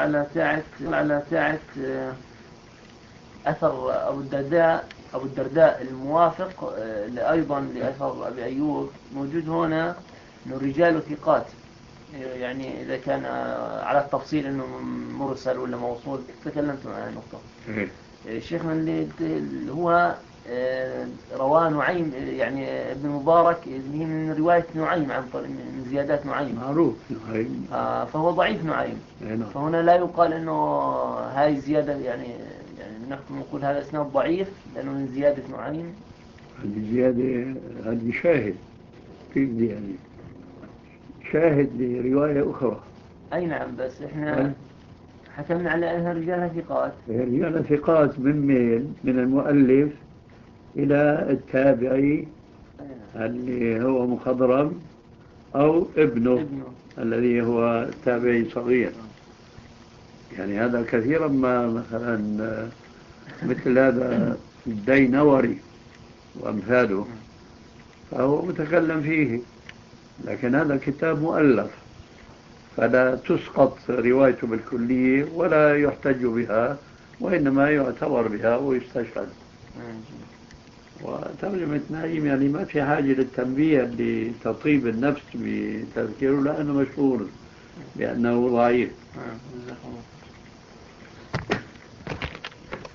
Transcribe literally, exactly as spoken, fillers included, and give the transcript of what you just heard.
على ساعة على ساعة أثر أبو الدرداء أبو الدرداء الموافق أيضا لأثر أبي أيوب موجود هنا إنه الرجال ثقات، يعني إذا كان على التفصيل إنه مرسل ولا موصول تكلمت عن النقطة. شيخنا اللي هو رواه نعيم يعني ابن المبارك هي من رواية نعيم عن من زيادات نعيم معروف نعيم، آه فهو ضعيف نعيم. فهنا لا يقال إنه هاي زيادة يعني يعني نحن نقول هذا اسناد ضعيف لأنه من زيادة نعيم. هذه زيادة، هذه شاهد كيف دي يعني شاهد لرواية أخرى. أي نعم، بس إحنا حكمنا على أنها رجال ثقات. رجال ثقات من مين؟ من المؤلف إلى التابعي اللي هو مخضرم أو ابنه, ابنه. الذي هو تابعي صغير. يعني هذا كثيرا ما مثلا مثل هذا الدينوري وأمثاله فهو متكلم فيه، لكن هذا كتاب مؤلف فلا تسقط روايته بالكلية ولا يحتج بها، وإنما يعتبر بها ويستشهد. وترجمة نعيم يعني ما في حاجة للتنبيه لتطيب النفس بتذكيره لأنه مشهور بأنه ضعيف.